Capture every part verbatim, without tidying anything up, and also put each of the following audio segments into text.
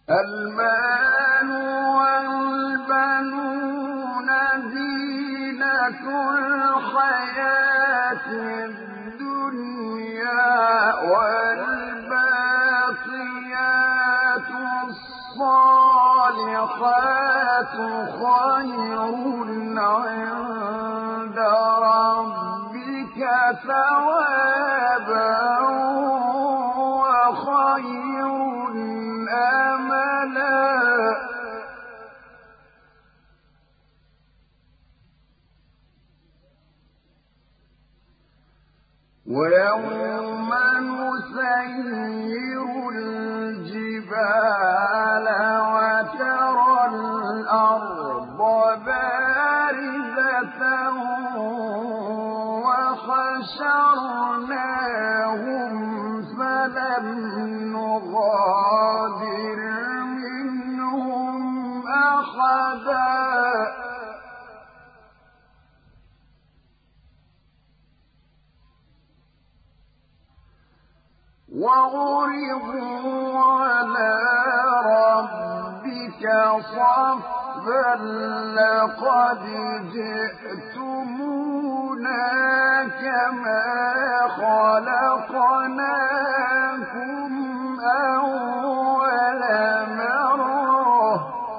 المال والبنون زينة الحياة الدنيا والباقيات الصالحات خير عند ربك ثوابا وخير أملا. ويوم نسير الجبال وترى الأرض بارزة وحشرناهم فلم نغادر منهم أحدا. وعرضوا على ربك صفا لقد جئتمونا كما خلقناكم أول مرة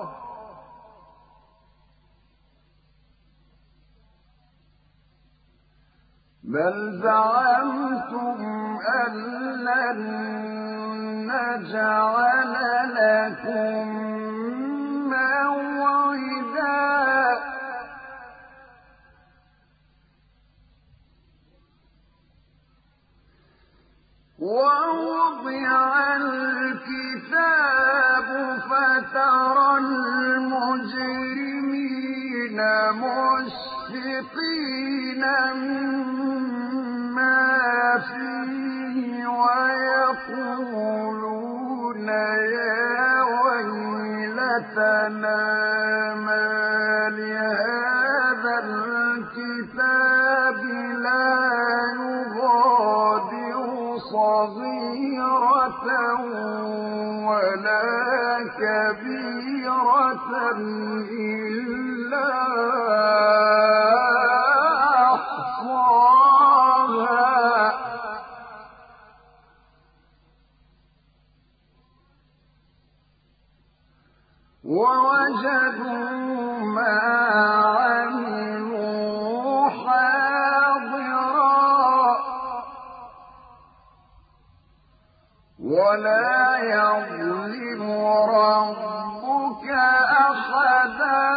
بل زعمتم أن لن نجعل لكم موعدا. ووضع الكتاب فترى المجرمين مشفقين مما فيه ويقولون يا ويلتنا ما لهذا الكتاب لا يغادر صغيرة ولا كبيرة إلا أحصاها ووجدوا ما عملوا حاضرا ولا يظلم ربك أحدا.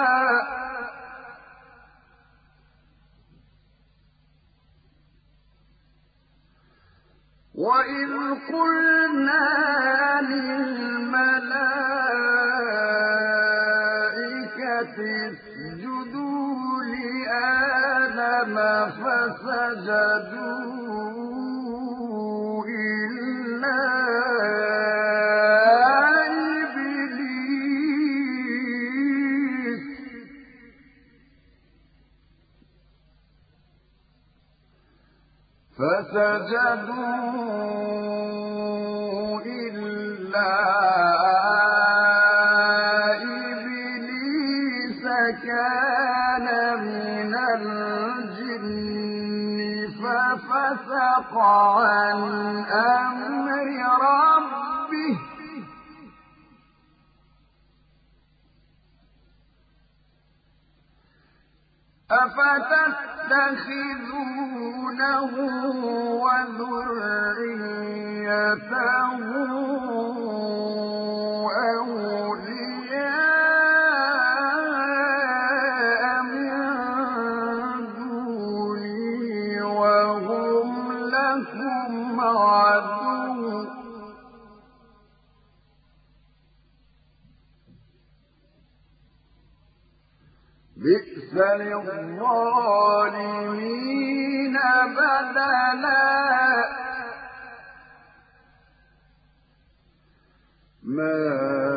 وإذ قلنا للملائكة اسجدوا لآدم فسجدوا إلا إبليس فسجدوا إلا إبليس كان من الجن ففسق عن أمر ربه أفتتخذونه وذريته أولياء من دوني وهم لكم عدو بئس للظالمين بدلا. ما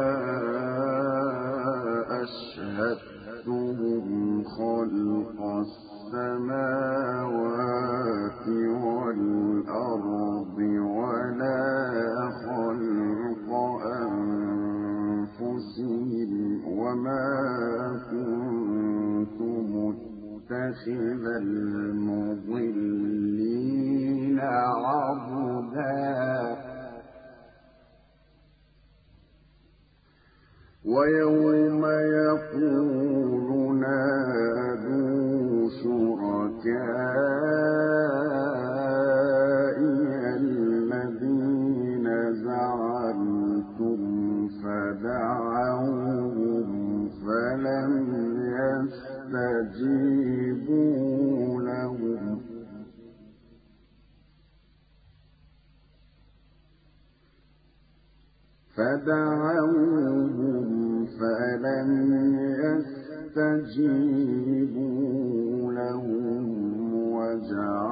أشهدتهم خلق السماوات والأرض ولا خلق أنفسهم يتخذ المضلين عضدا ويوم يقول نادوا شركائي الذين زعمتم فدعوهم فلم يستجيبوا لهم فدعوهم فلم يستجيبوا لهم وجعلوا